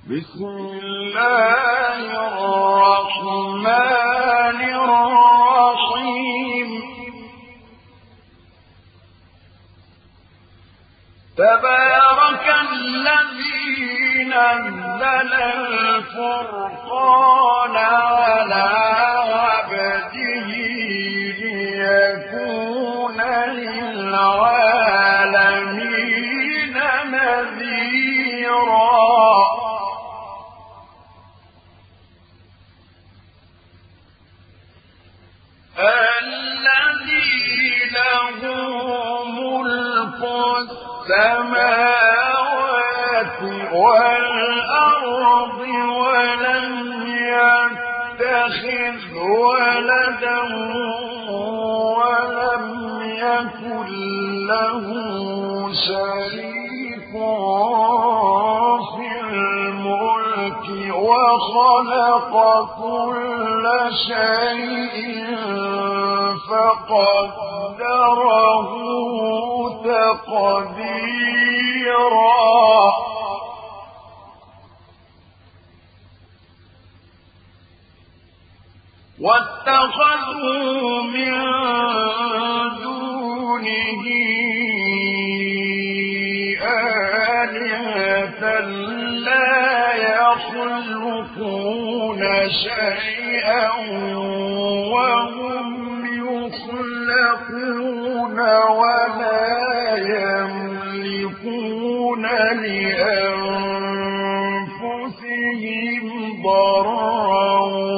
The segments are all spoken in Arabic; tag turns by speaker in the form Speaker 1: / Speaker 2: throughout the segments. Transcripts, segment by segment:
Speaker 1: بسم الله الرحمن الرحيم تبارك الذي نزل الفرقان على عبده ليكون للعالمين نذيرا الذي له ملك السماوات والأرض ولم يتخذ ولدا ولم يكن له شريك في الملك وخلق كل شيء فقدره تقديرا واتخذوا من دونه آلهة لا يخلقون شيئا وهم يخلقون ولا يملكون لأنفسهم ضرا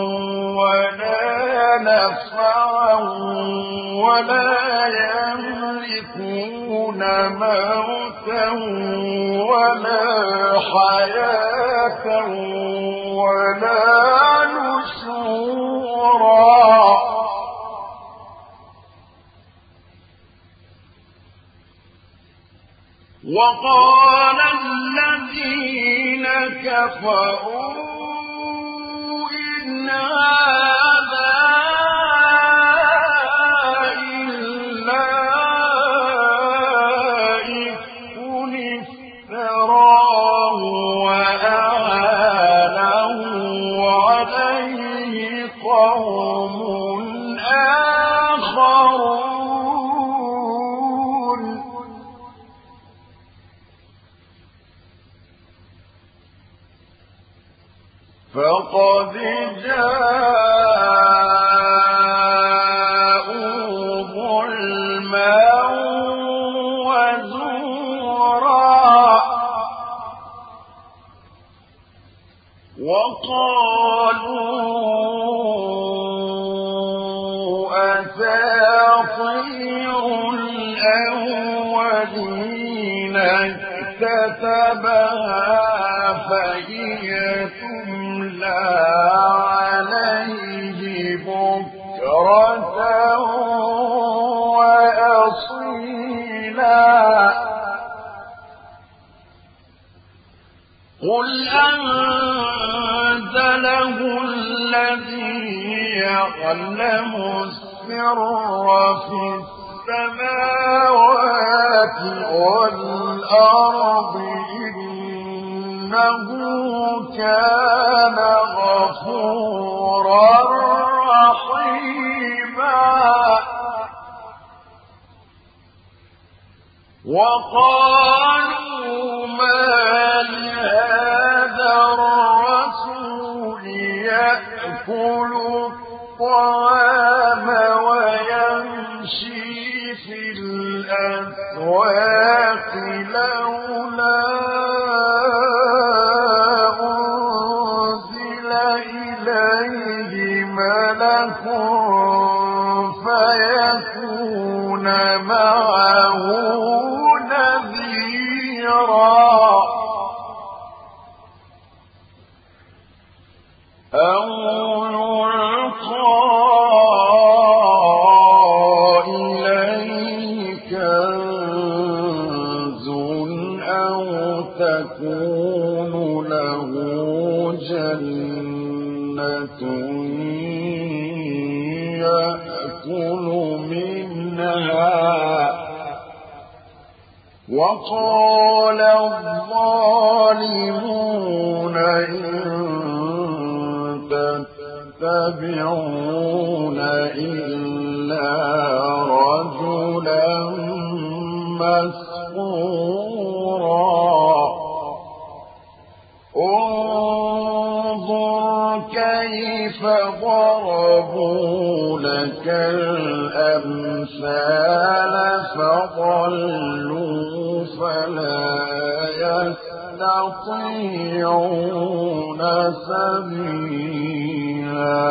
Speaker 1: ولا نفعا ولا يملكون موتا ولا حياة ولا نشورا وقال الذين كفروا إن هذا إلا إفك افتراه وأعانه عليه قوم آخرون فقد جاءوا ظلما وزورا وقالوا أساطير الأولين اكتتبها فهي تملى عليه بكرة وأصيلا قل أنزله الذي يعلم السر في السماوات والأرض إنه كان غفورا رحيما وقالوا ما لهذا الرسول يأكل الطعام ويمشي في الأسواق لولا ملك فيكون معه نذيرا أو يلقى إليه كنز أو تكون له جنة يأكل منها وقال الظالمون إن تتبعون إلا رجلا مسحورا انظر كيف ضربوا لك الأمثال فضلوا فلا يستطيعون سبيلا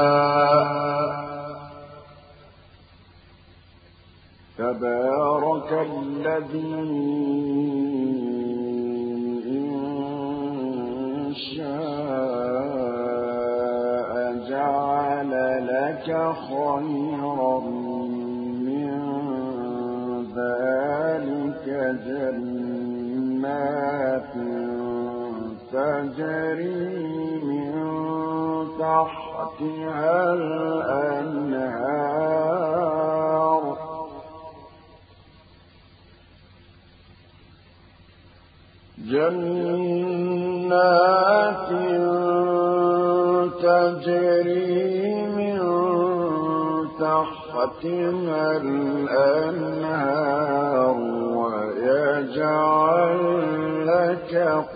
Speaker 1: تبارك الذي إن شاء جعل لك خيرا من ذلك جنات تجري من تحتها الأنهار جنات تجري من تحتها الأنهار ويجعل لك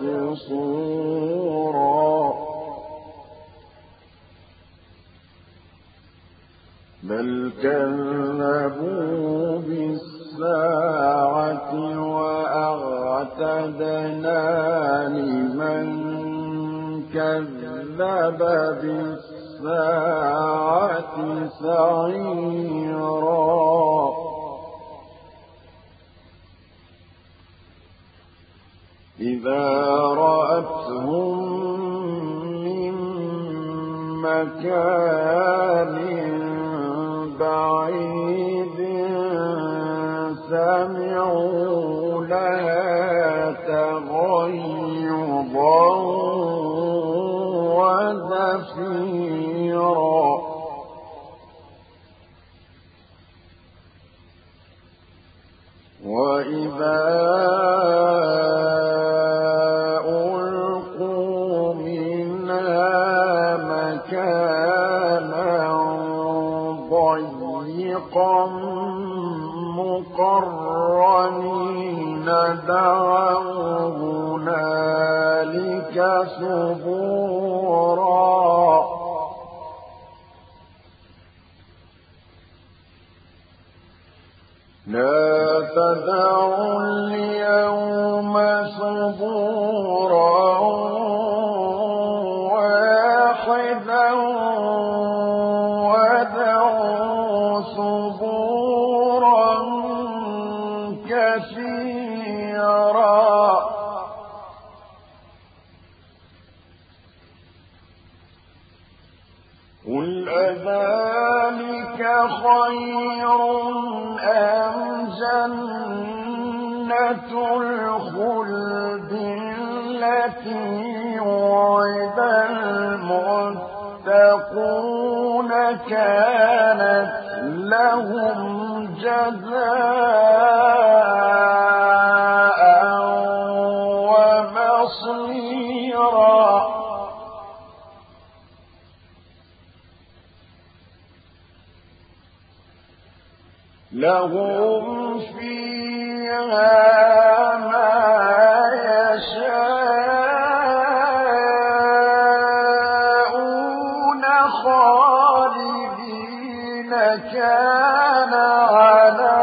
Speaker 1: قصورا بل كذبوا بالساعة وأعتدنا لمن كذب بالساعة سعيرا إذا رأتهم من مكان بعيد سمعوا لها تغيظا وزفيرا وإذا ألقوا منها مكانا ضيقا مقرنين دعوا هنالك ثبورا لا تدعوا اليوم ثبورا واحدا ودعوا ثبورا كثيرا قل أذلك خير أم جنة الخلد التي وعد المتقون كانت لهم جزاء ومصيرا لهم فيها ما يشاءون خالدين كان على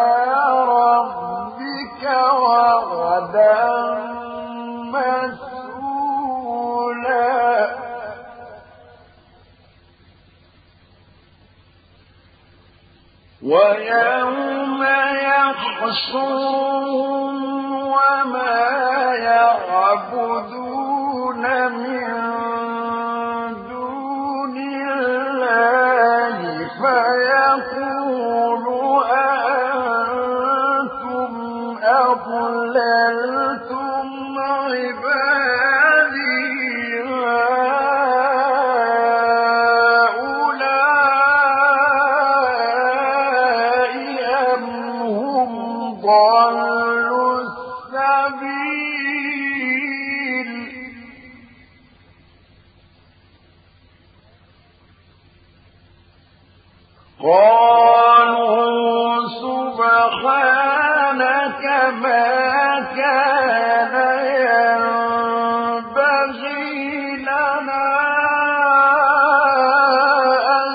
Speaker 1: ربك وعدا مسئولا ويوم يحشرهم وما يعبدون من دون الله فيقول أأنتم أضللتم عبادي ضلوا السبيل قالوا سبحانك ما كان ينبغي لنا أن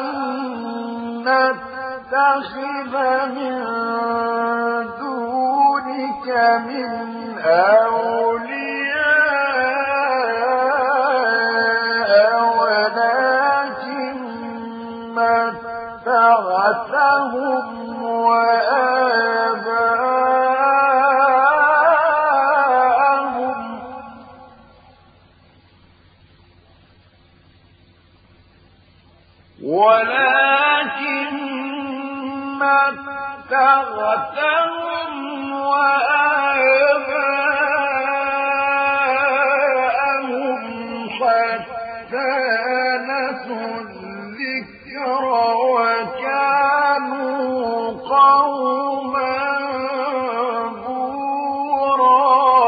Speaker 1: نتخذ من دونك من أولياء ولكن متعتهم وآباءهم حتى نسوا الذكر وكانوا قوما بورا.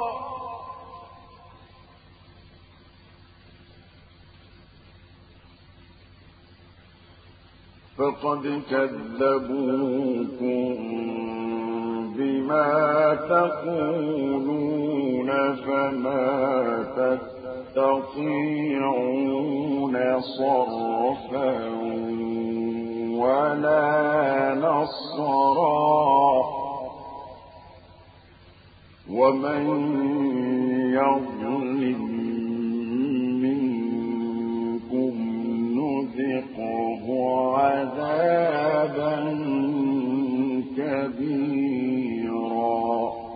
Speaker 1: فقد كذبوكم بما تقولون فما تستطيعون صرفا ولا نصرا ومن يظلم منكم نذقه عذابا كبيرا.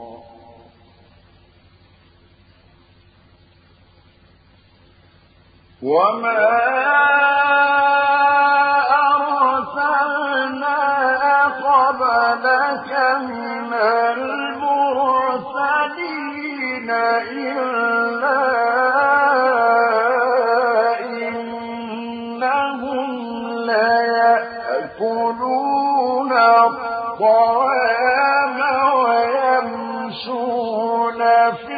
Speaker 1: وما أرسلنا قبلك من المرسلين إلا إنهم ليأكلون الطعام ويمشون في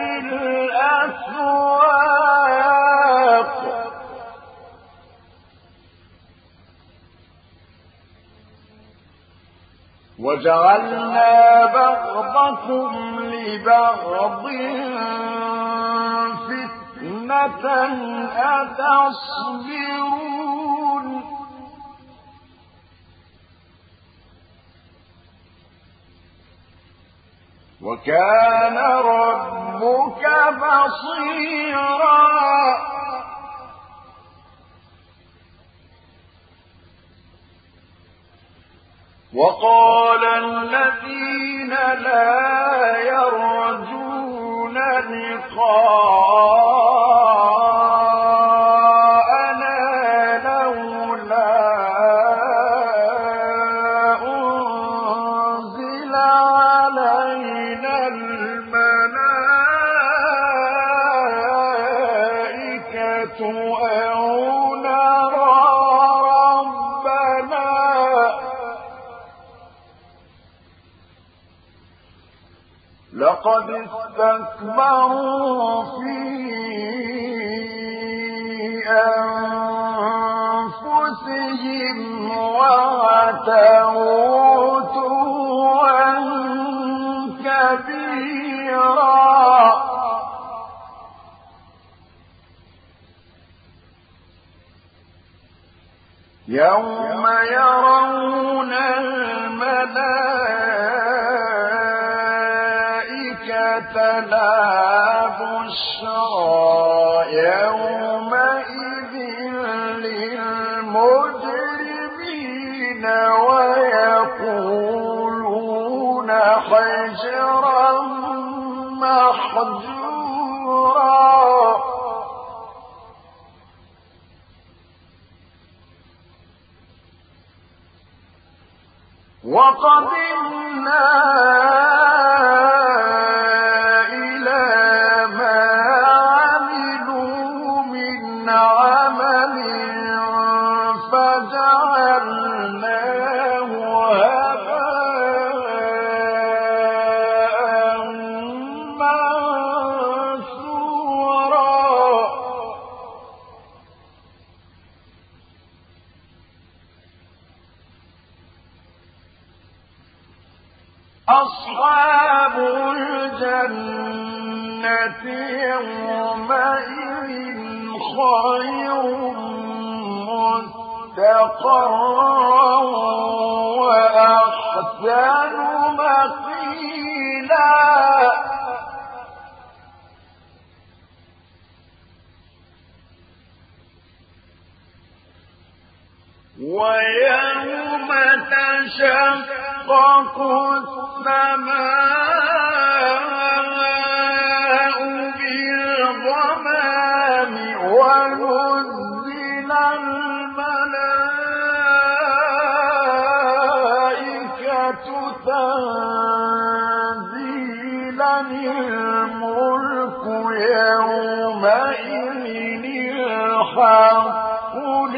Speaker 1: الأسواق وجعلنا بعضكم لبعض فتنة أتصبرون وكان ربك بصيرا. وقال الذين لا يرجون لقاءنا لولا أنزل علينا الملائكة أو نرى ربنا لقد استكبروا في أنفسهم وعتوا عتوا كبيرا. يوم يرون الملائكة لا بشرى يومئذ للمجرمين ويقولون حجرا محجورا. وقدمنا إلى ما عملوا من عمل فجعلناه هباء منثورا. أصحاب الجنة يومئذ خير مستقرا وأحسن مقيلا ويوم تشقق السماء بالغمام ونزل الملائكة تنزيلا الملك يومئذ الحق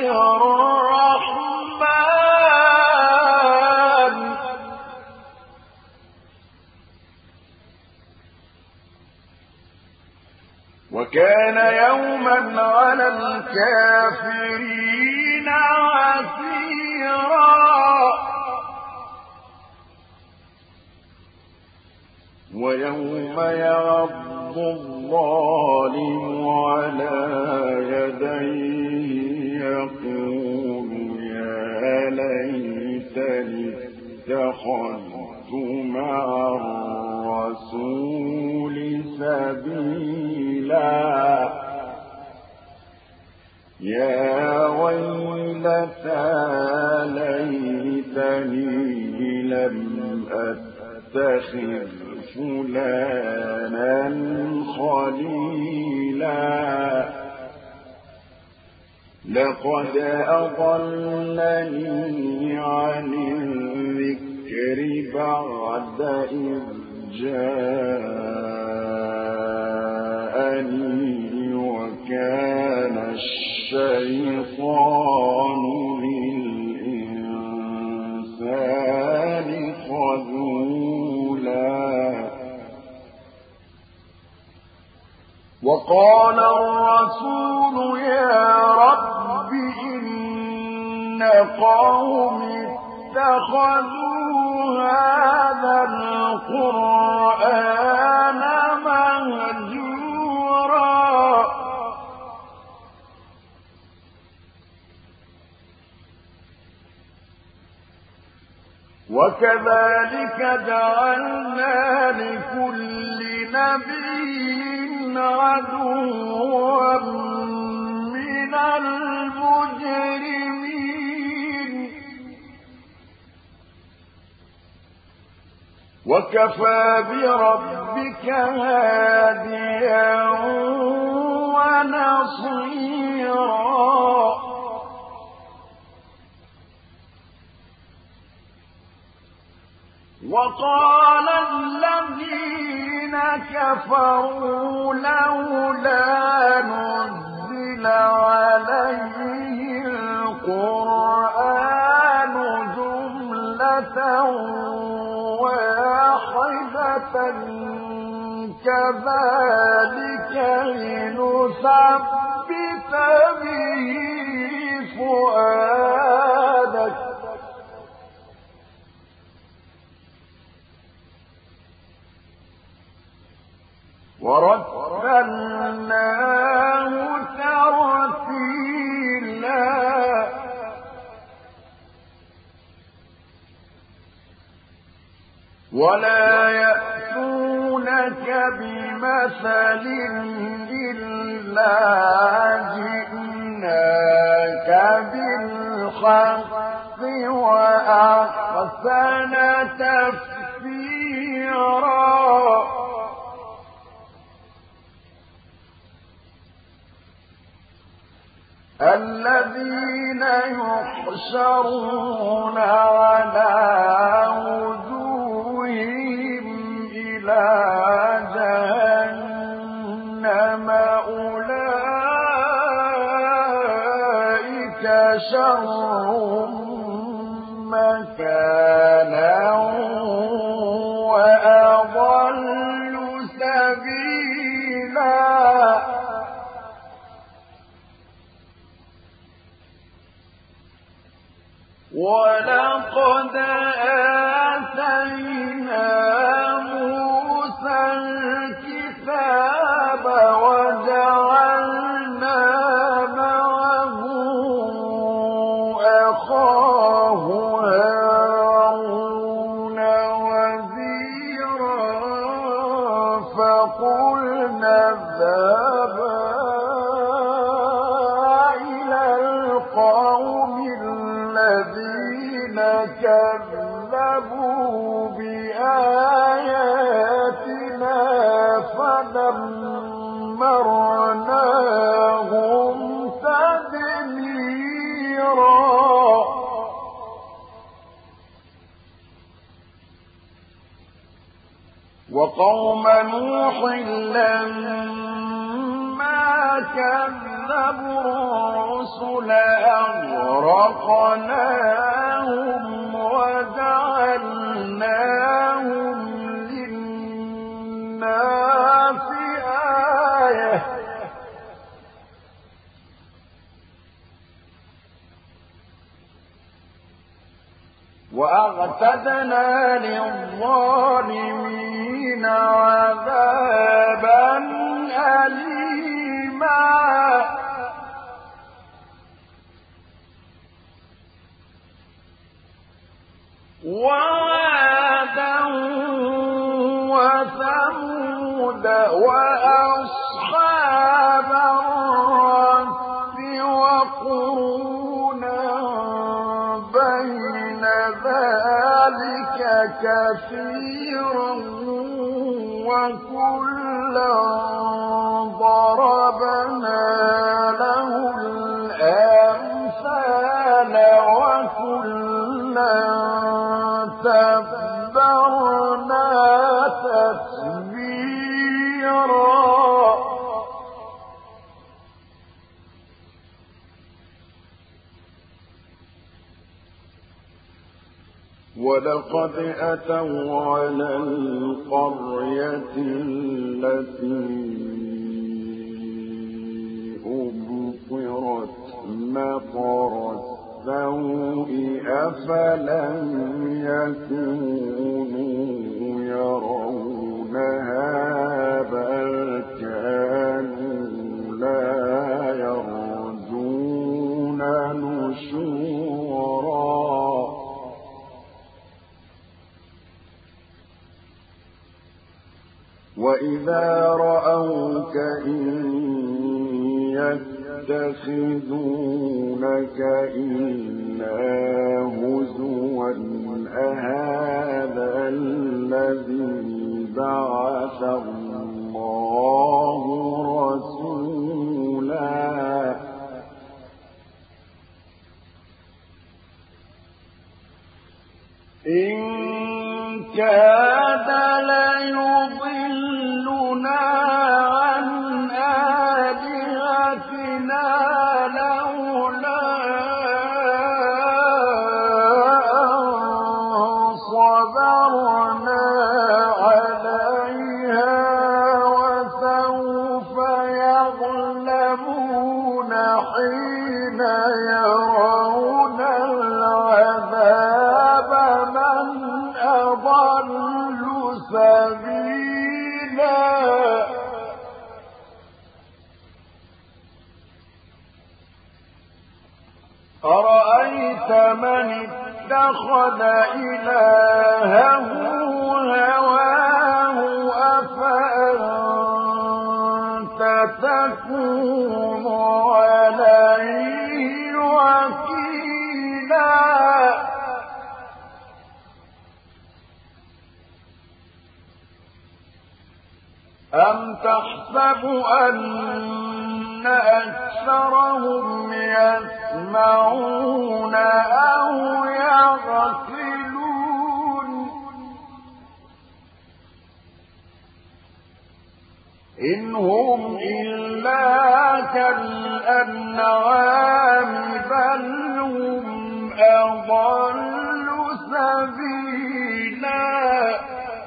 Speaker 1: للرحمن وكان يوما على الكافرين عسيرا ويوم يعض الظالم على يديه يقول يا ليتني اتخذت مع الرسول سبيلا يا ويلتى ليتني لم أتخذ فلانا خليلا لقد أضلني عن الذكر بعد إذ جاءني وكان الشيطان للإنسان خذولا وقال الرسول يا رب إن قومي اتخذوا هذا القرآن مهجورا وكذلك جعلنا لكل نبي عدوا من المجرمين وكفى بربك هاديا ونصيرا وقال الذين كفروا لولا نزل عليه القرآن جملة واحدة كذلك لنثبت به فؤادك ورتلناه ترتيلا ولا يأتونك بمثل إلا جئناك بالحق وأحسن تفسيرا الذين يحشرون على وجوههم إلى جهنم أولئك شر مكانا وأضل سبيلا ولقد آتينا نوح لما كذبوا الرسل أغرقناهم وجعلناهم للناس آية وأعتدنا للظالمين عذابا أليما وعادا وثمود وأصحاب الرس وقرونا بين ذلك كثيرا وكلا ضربنا له الأمثال وكلا تبرنا تتبيرا ولقد أتوا على القرية التي أمطرت مطر السوء أفلم يكونوا يرونها بل كانوا لا يرجون نشورا وإذا رأوك إن يتخذونك إلا هزوا أهذا الذي بعث الله رسولا إن كاد ليضلنا عن آلهتنا لولا أن صبرنا عليها وسوف يظلمون حين يرون العذاب من أضل سبيلا أرأيت من اتخذ إلهه هواه أفأنت تكون عليه وكيلا أم تحسب أن أكثرهم يسمعون أو يعقلون إن هم إلا كالأنعام بل هم أضل سبيلا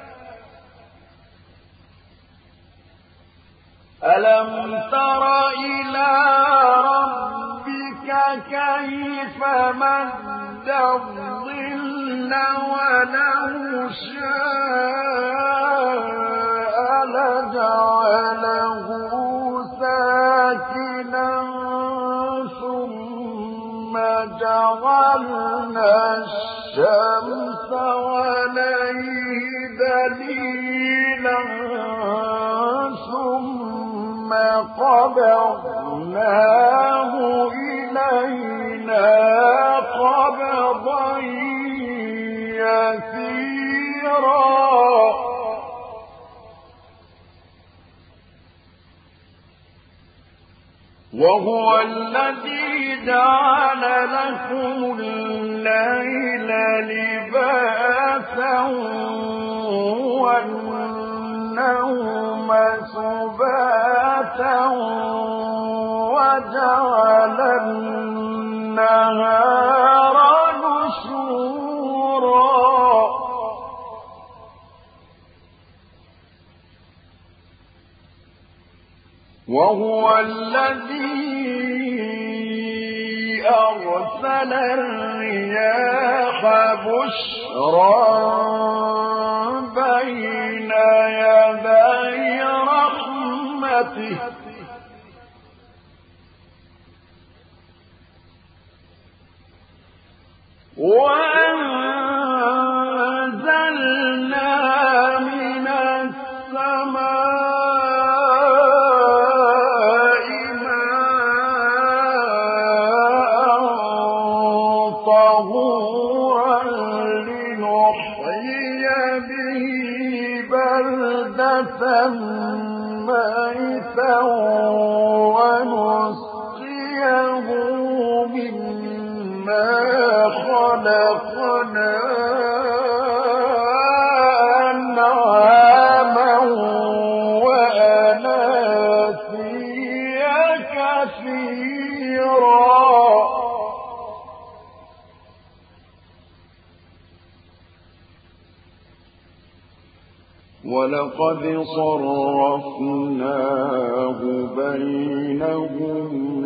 Speaker 1: ألم تر إلى ربك كيف مد الظل ولو شاء لجعله ساكنا ثم جعلنا الشمس عليه دليلا ثم قبضناه إلينا قبضا يسيرا وهو الذي جعل لكم الليل لباسا والنهار النوم سباتا وجعل النهار نشورا وهو الذي أرسل الرياح بشرا بين يدي رحمته وأنزلنا من السماء ماء طهورا لنحيي به بلدة ميتا ونسقيه مما خلقنا أنعاما وأناسيا كثيرا ولقد صرفناه بينهم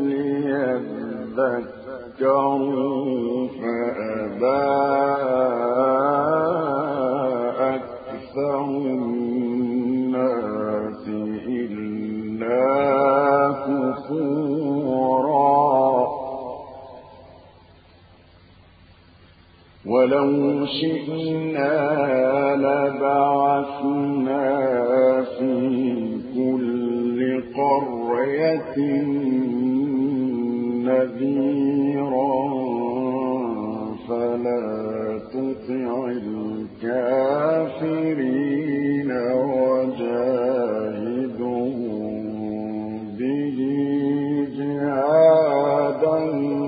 Speaker 1: ليذكروا فأبى أكثر الناس إلا كفورا ولو شئنا لبعثنا في كل قرية نذيرا فلا تطع الكافرين وجاهدهم به جهادا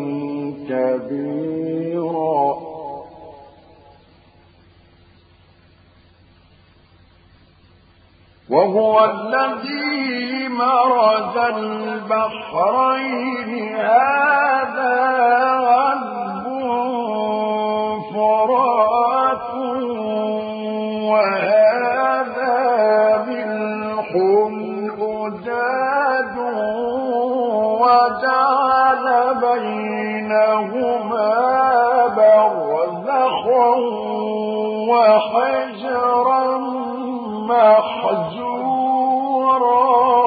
Speaker 1: كبيرا وهو الذي مرج البحرين هذا عذب فرات وهذا ملح أجاج وجعل بينهما برزخا وحجرا محجورا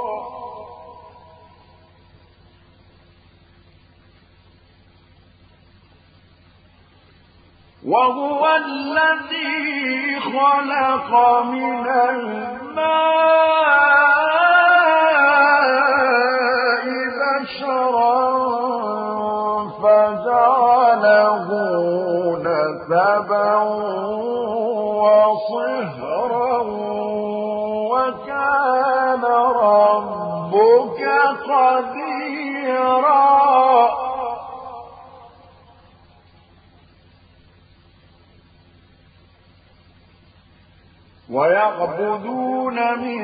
Speaker 1: وهو الذي خلق من الماء بشرا فجعله نسبا وصهرا وكان ربك قديرا ويعبدون من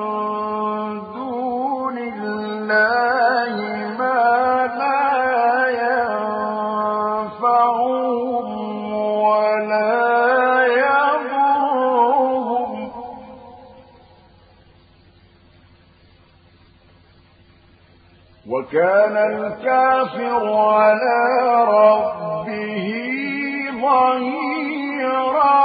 Speaker 1: دون الله ما لا ينفعهم ولا يضرهم وكان الكافر على ربه ظهيرا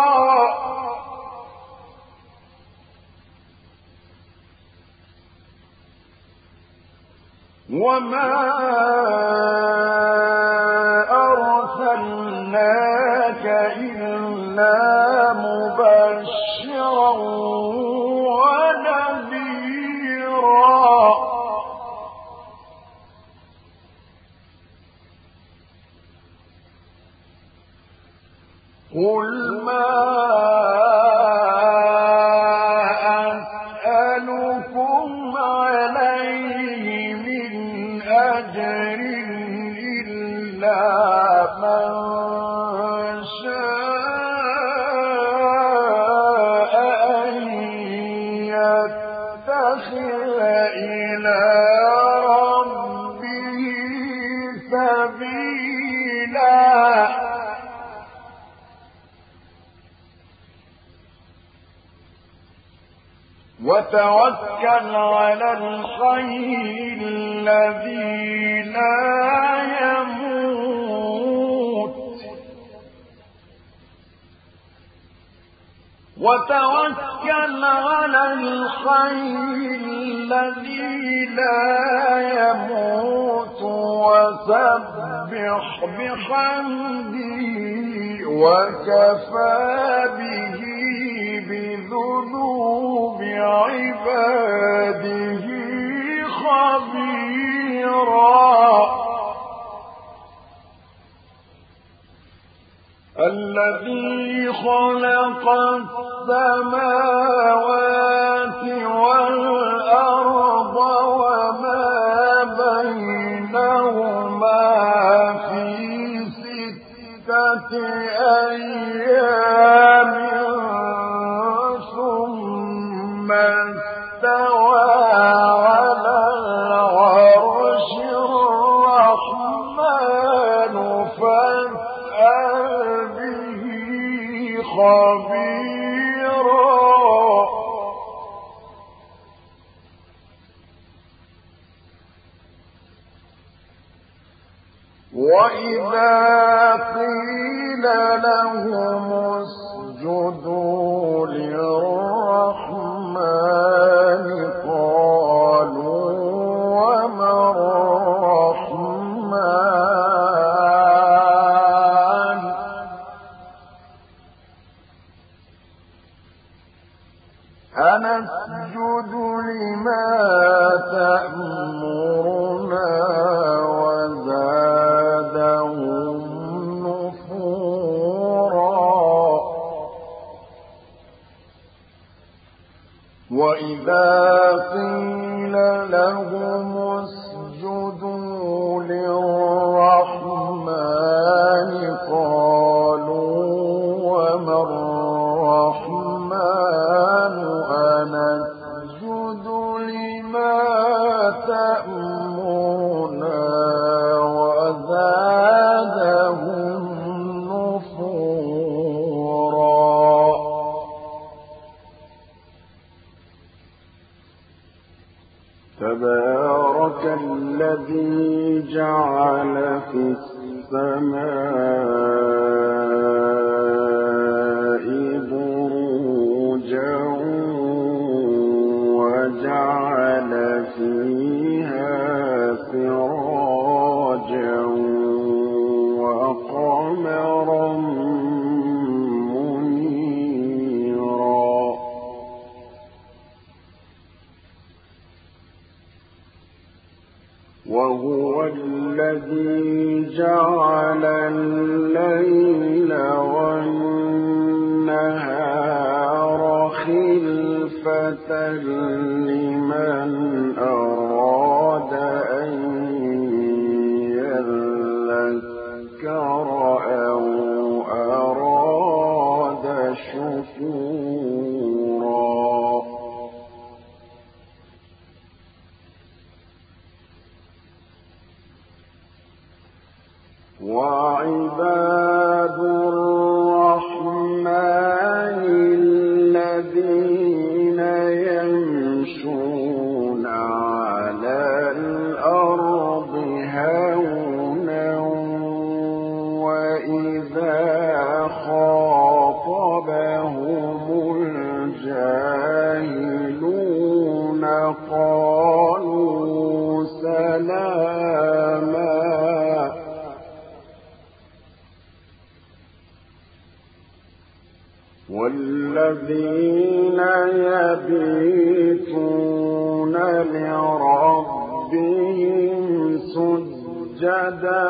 Speaker 1: وما أرسلناك إلا مبشرا ونذيرا قل ما أسألكم عليه من أجر إلا من شاء أن سبيلا وتوكل على الحي الذي لا يموت وتوكل على الحي الذي لا يموت وسبح بحمده وكفى به بذنوب عباده خبيرا الذي خلق السماوات والأرض وما بينهما في 6 أيام ثم استوى على العرش الرحمن فاسأل به خبيرا وإذا قيل لهم اسجدوا للرحمن قالوا وما الرحمن أنسجد لما تأمرنا وزادهم نفورا وإذا قيل لهم اسجدوا للرحمن قالوا وما الرحمن أنسجد لما تأمرنا وزادهم نفورا تبارك الذي جعل في السماء بروجا وجعل فيها سراجا وقمرا منيرا وهو الذي جعل الليل والنهار خلفة لمن أراد أن يذكر أو أراد شكورا وعباد الرحمن الذين يمشون على الأرض هونا وإذا خاطبهم الجاهلون قالوا سلاما والذين يبيتون لربهم سجدا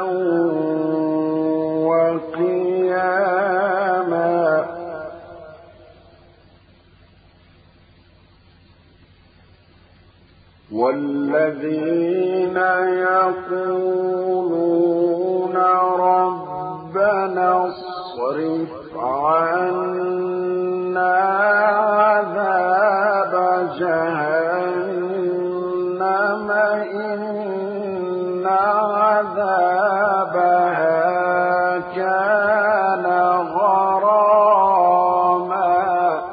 Speaker 1: وقياما والذين يقولون ربنا اصرف عنا عذاب جهنم إن عذابها كان غراما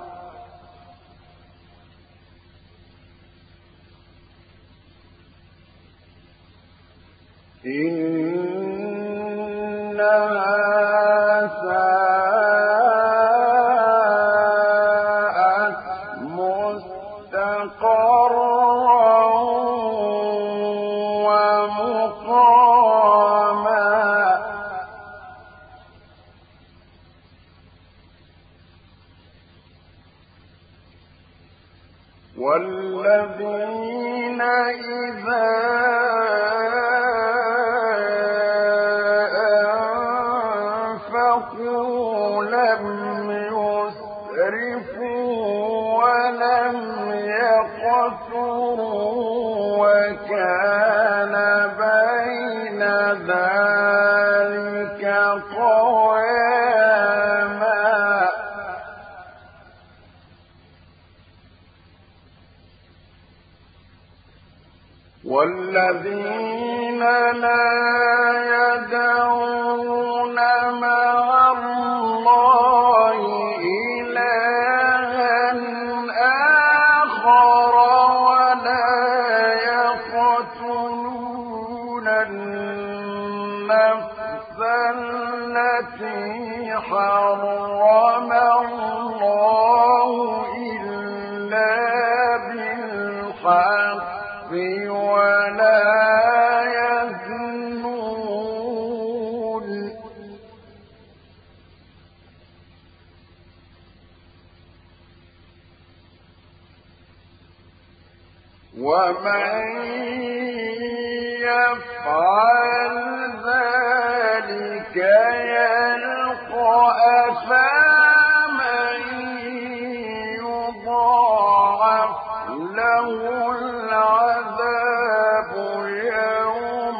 Speaker 1: إنها ساءت مستقرا ومقاما والذين إذا أنفقوا لم يسرفوا ولم يقتروا وكان بين ذلك قواما والذين لا يدعون مع الله إلها آخر ولا يقتلون النفس التي حرم الله إلا بالحق ولا يزنون ومن يفعل ذلك يلقى أثاما يضاعف له العذاب يوم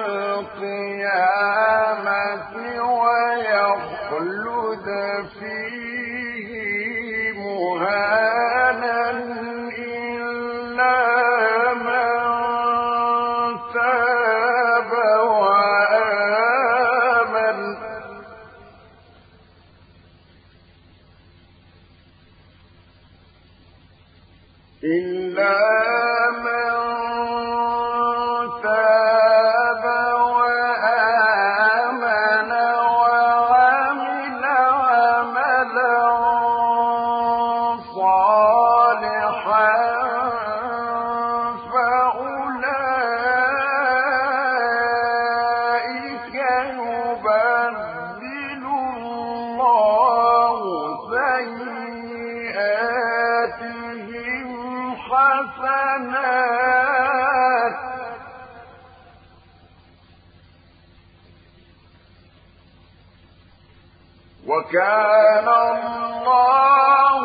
Speaker 1: القيامة ويخلد فيه مهانا إلا من تاب وآمن إلا من تاب وآمن وعمل عملا صالحا فأولئك يبدل الله سيئاتهم حسنات وكان الله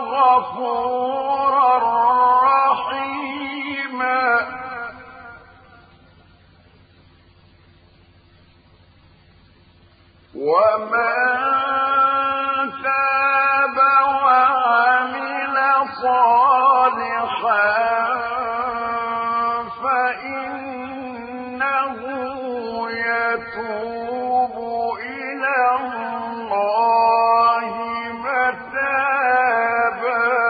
Speaker 1: غفورا رحيما ومن تاب وعمل صالحا فإنه يتوب إلى الله متابا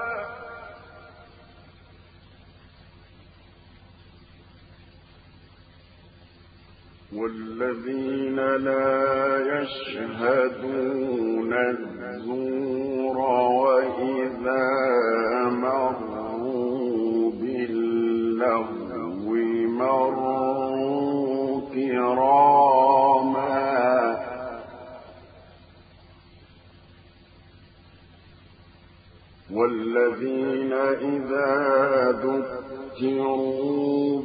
Speaker 1: والذين لا يشهدون الزور وإذا مروا باللغو مروا كراما والذين إذا ذكروا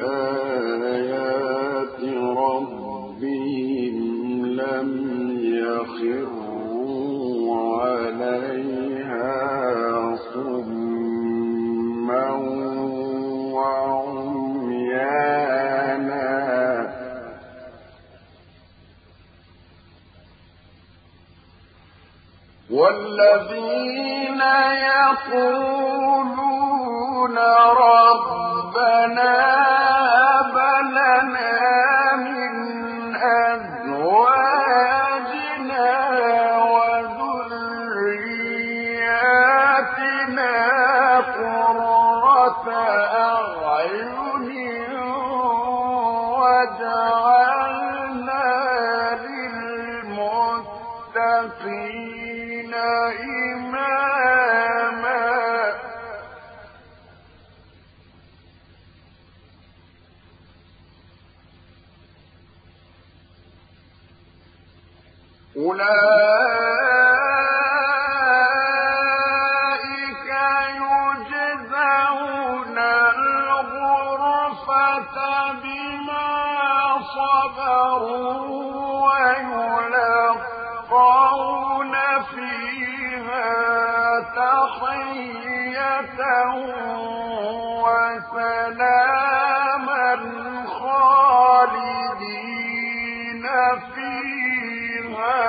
Speaker 1: بآيات ربهم لم يخروا عليها صما وعميانا والذين يقولون ربنا هب لنا من وجعلنا للمتقين إماما أولئك يجزون الغرفة بما صبروا ويلقون فيها تحية وسلاما خالدين فيها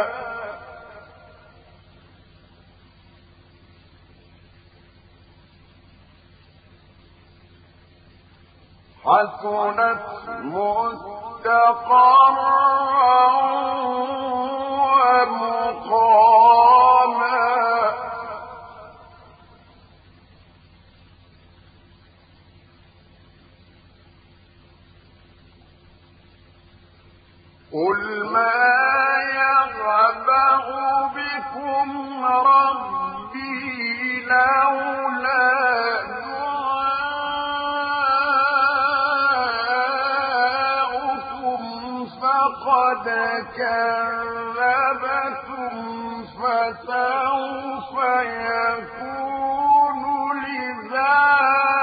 Speaker 1: حسنت مستقرا ومقاما قل ما يعبأ بكم ربي لولا دعاؤكم فقد كذبتم فسوف يكون لزاما